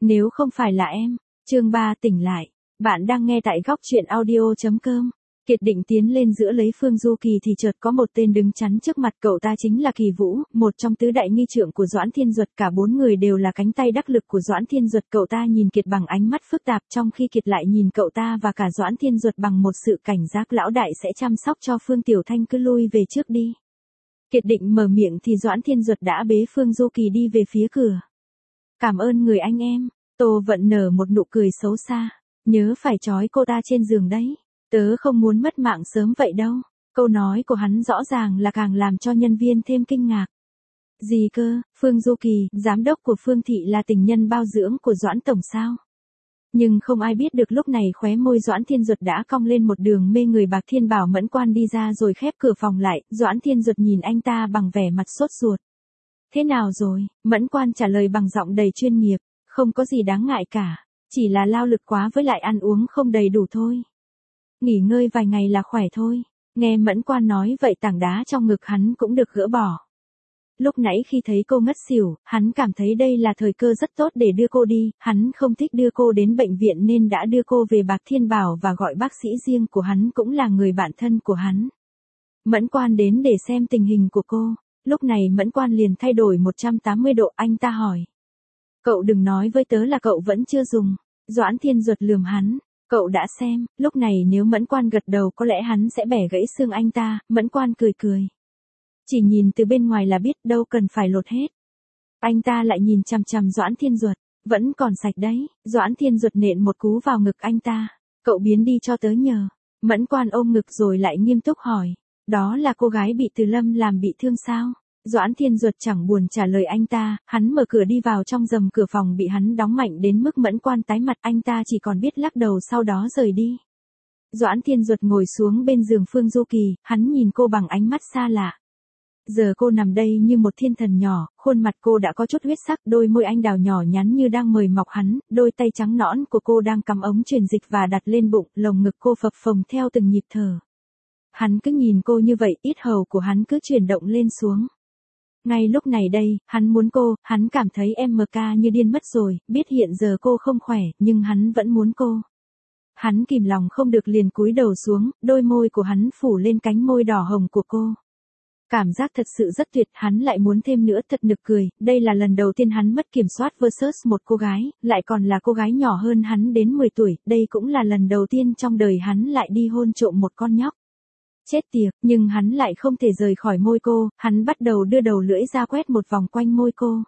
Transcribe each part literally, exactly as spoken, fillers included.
Nếu không phải là em. Chương ba tỉnh lại. Bạn đang nghe tại góc truyện audio.com. Kiệt định tiến lên giữa lấy Phương Du Kỳ thì chợt có một tên đứng chắn trước mặt cậu ta, chính là Kỳ Vũ, một trong tứ đại nghi trượng của Doãn Thiên Duật. Cả bốn người đều là cánh tay đắc lực của Doãn Thiên Duật. Cậu ta nhìn Kiệt bằng ánh mắt phức tạp, trong khi Kiệt lại nhìn cậu ta và cả Doãn Thiên Duật bằng một sự cảnh giác. Lão đại sẽ chăm sóc cho Phương Tiểu Thanh, cứ lui về trước đi. Kiệt định mở miệng thì Doãn Thiên Duật đã bế Phương Du Kỳ đi về phía cửa. Cảm ơn người anh em. Tô Vận nở một nụ cười xấu xa. Nhớ phải trói cô ta trên giường đấy. Tớ không muốn mất mạng sớm vậy đâu. Câu nói của hắn rõ ràng là càng làm cho nhân viên thêm kinh ngạc. Gì cơ, Phương Du Kỳ, giám đốc của Phương Thị là tình nhân bao dưỡng của Doãn Tổng sao? Nhưng không ai biết được lúc này khóe môi Doãn Thiên Duật đã cong lên một đường mê người. Bạc Thiên bảo Mẫn Quan đi ra rồi khép cửa phòng lại. Doãn Thiên Duật nhìn anh ta bằng vẻ mặt sốt ruột. Thế nào rồi? Mẫn Quan trả lời bằng giọng đầy chuyên nghiệp. Không có gì đáng ngại cả. Chỉ là lao lực quá với lại ăn uống không đầy đủ thôi. Nghỉ ngơi vài ngày là khỏe thôi. Nghe Mẫn Quan nói vậy tảng đá trong ngực hắn cũng được gỡ bỏ. Lúc nãy khi thấy cô ngất xỉu, hắn cảm thấy đây là thời cơ rất tốt để đưa cô đi. Hắn không thích đưa cô đến bệnh viện nên đã đưa cô về Bạc Thiên Bảo và gọi bác sĩ riêng của hắn cũng là người bạn thân của hắn. Mẫn Quan đến để xem tình hình của cô. Lúc này Mẫn Quan liền thay đổi một trăm tám mươi độ. Anh ta hỏi. Cậu đừng nói với tớ là cậu vẫn chưa dùng. Doãn Thiên Duật lườm hắn. Cậu đã xem. Lúc này nếu Mẫn Quan gật đầu có lẽ hắn sẽ bẻ gãy xương anh ta. Mẫn Quan cười cười. Chỉ nhìn từ bên ngoài là biết, đâu cần phải lột hết. Anh ta lại nhìn chằm chằm Doãn Thiên Duật. Vẫn còn sạch đấy. Doãn Thiên Duật nện một cú vào ngực anh ta. Cậu biến đi cho tớ nhờ. Mẫn Quan ôm ngực rồi lại nghiêm túc hỏi. Đó là cô gái bị Từ Lâm làm bị thương sao? Doãn Thiên Duật chẳng buồn trả lời anh ta. Hắn mở cửa đi vào trong, rầm cửa phòng bị hắn đóng mạnh đến mức Mẫn Quan tái mặt. Anh ta chỉ còn biết lắc đầu sau đó rời đi. Doãn Thiên Duật ngồi xuống bên giường Phương Du Kỳ. Hắn nhìn cô bằng ánh mắt xa lạ. Giờ cô nằm đây như một thiên thần nhỏ, khuôn mặt cô đã có chút huyết sắc, đôi môi anh đào nhỏ nhắn như đang mời mọc hắn, đôi tay trắng nõn của cô đang cắm ống truyền dịch và đặt lên bụng, lồng ngực cô phập phồng theo từng nhịp thở. Hắn cứ nhìn cô như vậy, yết hầu của hắn cứ chuyển động lên xuống. Ngay lúc này đây, hắn muốn cô, hắn cảm thấy em mờ ca như điên mất rồi, biết hiện giờ cô không khỏe, nhưng hắn vẫn muốn cô. Hắn kìm lòng không được liền cúi đầu xuống, đôi môi của hắn phủ lên cánh môi đỏ hồng của cô. Cảm giác thật sự rất tuyệt, hắn lại muốn thêm nữa, thật nực cười. Đây là lần đầu tiên hắn mất kiểm soát versus một cô gái, lại còn là cô gái nhỏ hơn hắn đến mười tuổi, đây cũng là lần đầu tiên trong đời hắn lại đi hôn trộm một con nhóc. Chết tiệt, nhưng hắn lại không thể rời khỏi môi cô, hắn bắt đầu đưa đầu lưỡi ra quét một vòng quanh môi cô.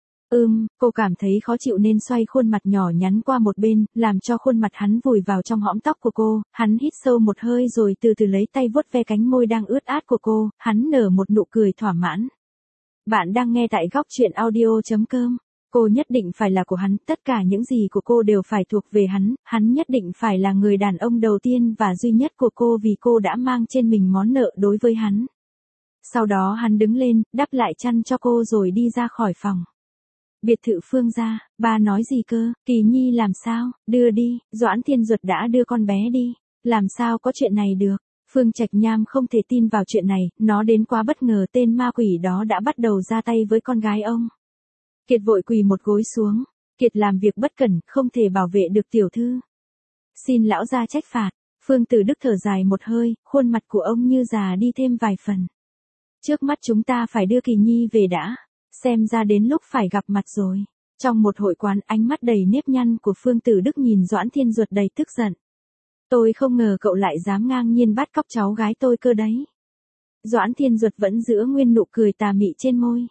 Ừm, cô cảm thấy khó chịu nên xoay khuôn mặt nhỏ nhắn qua một bên, làm cho khuôn mặt hắn vùi vào trong hõm tóc của cô. Hắn hít sâu một hơi rồi từ từ lấy tay vuốt ve cánh môi đang ướt át của cô, hắn nở một nụ cười thỏa mãn. Bạn đang nghe tại góc truyện audio.com. Cô nhất định phải là của hắn, tất cả những gì của cô đều phải thuộc về hắn, hắn nhất định phải là người đàn ông đầu tiên và duy nhất của cô vì cô đã mang trên mình món nợ đối với hắn. Sau đó hắn đứng lên, đắp lại chăn cho cô rồi đi ra khỏi phòng. Biệt thự Phương gia. Ba nói gì cơ? Kỳ Nhi làm sao? Đưa đi. Doãn Thiên Duật đã đưa con bé đi. Làm sao có chuyện này được? Phương Trạch Nham không thể tin vào chuyện này, nó đến quá bất ngờ, tên ma quỷ đó đã bắt đầu ra tay với con gái ông. Kiệt vội quỳ một gối xuống. Kiệt làm việc bất cẩn, không thể bảo vệ được tiểu thư. Xin lão gia trách phạt. Phương Tử Đức thở dài một hơi, khuôn mặt của ông như già đi thêm vài phần. Trước mắt chúng ta phải đưa Kỳ Nhi về đã. Xem ra đến lúc phải gặp mặt rồi. Trong một hội quán, ánh mắt đầy nếp nhăn của Phương Tử Đức nhìn Doãn Thiên Duật đầy tức giận. Tôi không ngờ cậu lại dám ngang nhiên bắt cóc cháu gái tôi cơ đấy. Doãn Thiên Duật vẫn giữ nguyên nụ cười tà mị trên môi.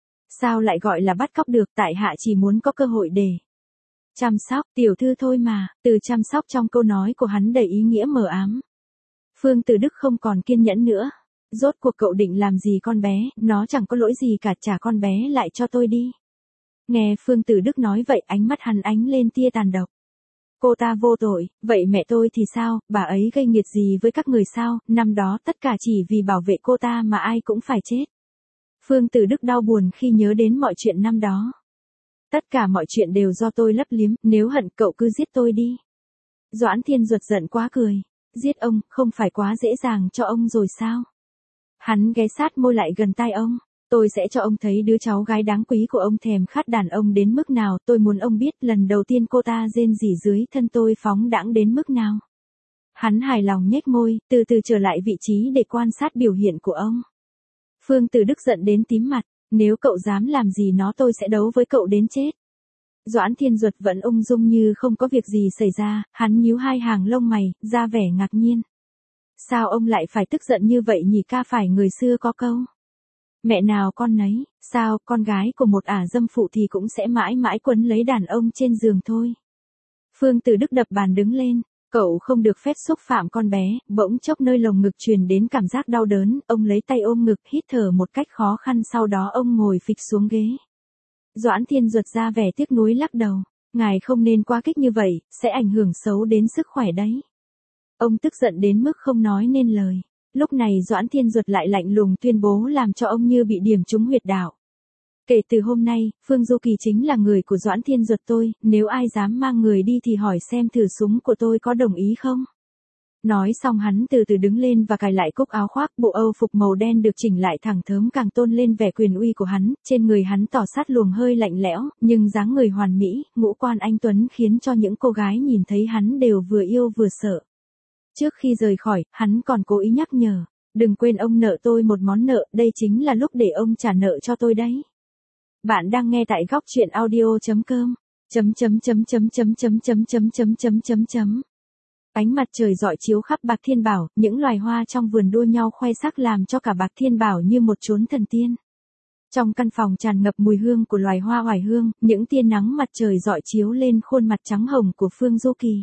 Sao lại gọi là bắt cóc được, tại hạ chỉ muốn có cơ hội để chăm sóc tiểu thư thôi mà. Từ chăm sóc trong câu nói của hắn đầy ý nghĩa mờ ám. Phương Tử Đức không còn kiên nhẫn nữa. Rốt cuộc cậu định làm gì con bé, nó chẳng có lỗi gì cả, trả con bé lại cho tôi đi. Nghe Phương Tử Đức nói vậy, ánh mắt hắn ánh lên tia tàn độc. Cô ta vô tội, vậy mẹ tôi thì sao, bà ấy gây nghiệt gì với các người sao, năm đó tất cả chỉ vì bảo vệ cô ta mà ai cũng phải chết. Phương Tử Đức đau buồn khi nhớ đến mọi chuyện năm đó. Tất cả mọi chuyện đều do tôi lấp liếm, nếu hận cậu cứ giết tôi đi. Doãn Thiên Duật giận quá cười. Giết ông, không phải quá dễ dàng cho ông rồi sao? Hắn ghé sát môi lại gần tai ông. Tôi sẽ cho ông thấy đứa cháu gái đáng quý của ông thèm khát đàn ông đến mức nào, tôi muốn ông biết lần đầu tiên cô ta rên rỉ dưới thân tôi phóng đãng đến mức nào. Hắn hài lòng nhếch môi, từ từ trở lại vị trí để quan sát biểu hiện của ông. Phương Tử Đức giận đến tím mặt, nếu cậu dám làm gì nó tôi sẽ đấu với cậu đến chết. Doãn Thiên Duật vẫn ung dung như không có việc gì xảy ra, hắn nhíu hai hàng lông mày, ra vẻ ngạc nhiên. Sao ông lại phải tức giận như vậy nhỉ, ca phải người xưa có câu. Mẹ nào con nấy, sao con gái của một ả dâm phụ thì cũng sẽ mãi mãi quấn lấy đàn ông trên giường thôi. Phương Tử Đức đập bàn đứng lên, cậu không được phép xúc phạm con bé, bỗng chốc nơi lồng ngực truyền đến cảm giác đau đớn, ông lấy tay ôm ngực hít thở một cách khó khăn sau đó ông ngồi phịch xuống ghế. Doãn Thiên Duật ra vẻ tiếc nuối lắc đầu, ngài không nên quá kích như vậy, sẽ ảnh hưởng xấu đến sức khỏe đấy. Ông tức giận đến mức không nói nên lời. Lúc này Doãn Thiên Duật lại lạnh lùng tuyên bố làm cho ông như bị điểm trúng huyệt đạo. Kể từ hôm nay, Phương Du Kỳ chính là người của Doãn Thiên Duật tôi, nếu ai dám mang người đi thì hỏi xem thử súng của tôi có đồng ý không. Nói xong hắn từ từ đứng lên và cài lại cúc áo khoác, bộ âu phục màu đen được chỉnh lại thẳng thớm càng tôn lên vẻ quyền uy của hắn, trên người hắn tỏ sát luồng hơi lạnh lẽo, nhưng dáng người hoàn mỹ, ngũ quan anh tuấn khiến cho những cô gái nhìn thấy hắn đều vừa yêu vừa sợ. Trước khi rời khỏi, hắn còn cố ý nhắc nhở, đừng quên ông nợ tôi một món nợ, đây chính là lúc để ông trả nợ cho tôi đấy. Bạn đang nghe tại góc truyện audio chấm com, chấm chấm chấm chấm chấm chấm chấm chấm chấm chấm chấm chấm. Ánh mặt trời rọi chiếu khắp Bạc Thiên Bảo, những loài hoa trong vườn đua nhau khoe sắc làm cho cả Bạc Thiên Bảo như một chốn thần tiên. Trong căn phòng tràn ngập mùi hương của loài hoa oải hương, những tia nắng mặt trời rọi chiếu lên khuôn mặt trắng hồng của Phương Du Kỳ.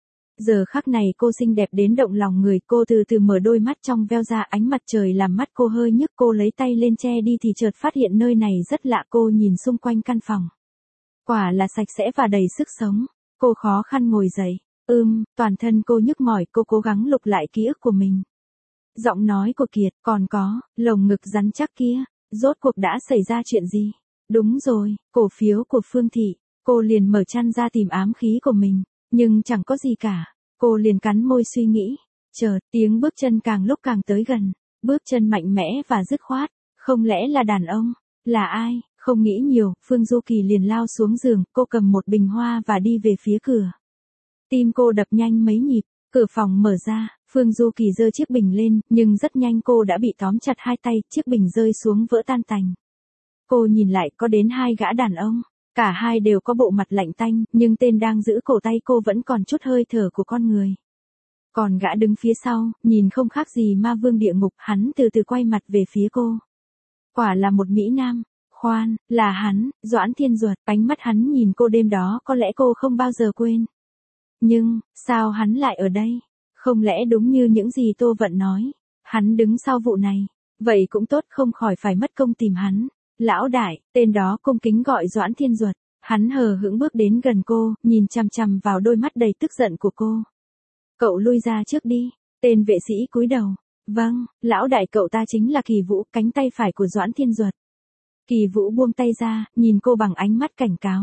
Giờ khắc này cô xinh đẹp đến động lòng người, cô từ từ mở đôi mắt trong veo ra, ánh mặt trời làm mắt cô hơi nhức, cô lấy tay lên che đi thì chợt phát hiện nơi này rất lạ, cô nhìn xung quanh căn phòng. Quả là sạch sẽ và đầy sức sống, cô khó khăn ngồi dậy, ưm, toàn thân cô nhức mỏi, cô cố gắng lục lại ký ức của mình. Giọng nói của Kiệt, còn có, lồng ngực rắn chắc kia, rốt cuộc đã xảy ra chuyện gì? Đúng rồi, cổ phiếu của Phương Thị, cô liền mở chăn ra tìm ám khí của mình. Nhưng chẳng có gì cả, cô liền cắn môi suy nghĩ, chợt tiếng bước chân càng lúc càng tới gần, bước chân mạnh mẽ và dứt khoát, không lẽ là đàn ông, là ai, không nghĩ nhiều, Phương Du Kỳ liền lao xuống giường, cô cầm một bình hoa và đi về phía cửa. Tim cô đập nhanh mấy nhịp, cửa phòng mở ra, Phương Du Kỳ giơ chiếc bình lên, nhưng rất nhanh cô đã bị tóm chặt hai tay, chiếc bình rơi xuống vỡ tan tành. Cô nhìn lại có đến hai gã đàn ông. Cả hai đều có bộ mặt lạnh tanh, nhưng tên đang giữ cổ tay cô vẫn còn chút hơi thở của con người. Còn gã đứng phía sau, nhìn không khác gì ma vương địa ngục, hắn từ từ quay mặt về phía cô. Quả là một mỹ nam, khoan, là hắn, Doãn Thiên Duật, ánh mắt hắn nhìn cô đêm đó có lẽ cô không bao giờ quên. Nhưng, sao hắn lại ở đây? Không lẽ đúng như những gì Tô Vận nói, hắn đứng sau vụ này, vậy cũng tốt không khỏi phải mất công tìm hắn. Lão đại, tên đó cung kính gọi Doãn Thiên Duật, hắn hờ hững bước đến gần cô, nhìn chằm chằm vào đôi mắt đầy tức giận của cô. Cậu lui ra trước đi, tên vệ sĩ cúi đầu. Vâng, lão đại, cậu ta chính là Kỳ Vũ, cánh tay phải của Doãn Thiên Duật. Kỳ Vũ buông tay ra, nhìn cô bằng ánh mắt cảnh cáo.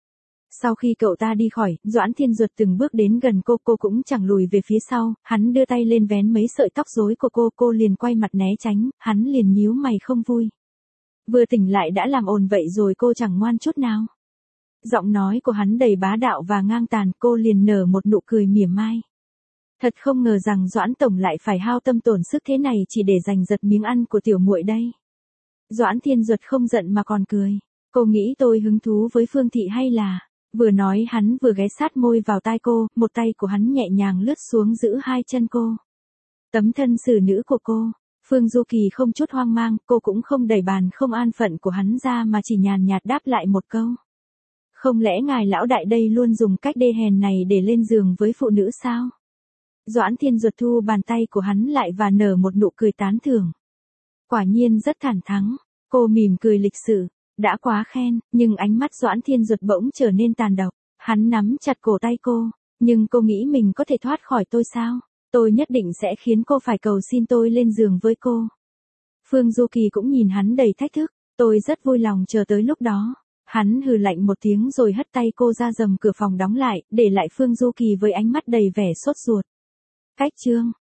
Sau khi cậu ta đi khỏi, Doãn Thiên Duật từng bước đến gần cô, cô cũng chẳng lùi về phía sau, hắn đưa tay lên vén mấy sợi tóc rối của cô, cô liền quay mặt né tránh, hắn liền nhíu mày không vui. Vừa tỉnh lại đã làm ồn vậy rồi, cô chẳng ngoan chút nào. Giọng nói của hắn đầy bá đạo và ngang tàn, cô liền nở một nụ cười mỉa mai. Thật không ngờ rằng Doãn tổng lại phải hao tâm tổn sức thế này chỉ để giành giật miếng ăn của tiểu muội đây. Doãn Thiên Duật không giận mà còn cười. Cô nghĩ tôi hứng thú với Phương Thị hay là... Vừa nói hắn vừa ghé sát môi vào tai cô, một tay của hắn nhẹ nhàng lướt xuống giữ hai chân cô. Tấm thân xử nữ của cô. Phương Du Kỳ không chút hoang mang, cô cũng không đẩy bàn không an phận của hắn ra mà chỉ nhàn nhạt đáp lại một câu. Không lẽ ngài lão đại đây luôn dùng cách đê hèn này để lên giường với phụ nữ sao? Doãn Thiên Duật thu bàn tay của hắn lại và nở một nụ cười tán thưởng. Quả nhiên rất thẳng thắn, cô mỉm cười lịch sự, đã quá khen, nhưng ánh mắt Doãn Thiên Duật bỗng trở nên tàn độc, hắn nắm chặt cổ tay cô, nhưng cô nghĩ mình có thể thoát khỏi tôi sao? Tôi nhất định sẽ khiến cô phải cầu xin tôi lên giường với cô. Phương Du Kỳ cũng nhìn hắn đầy thách thức, tôi rất vui lòng chờ tới lúc đó. Hắn hừ lạnh một tiếng rồi hất tay cô ra, rầm cửa phòng đóng lại, để lại Phương Du Kỳ với ánh mắt đầy vẻ sốt ruột. Cách chương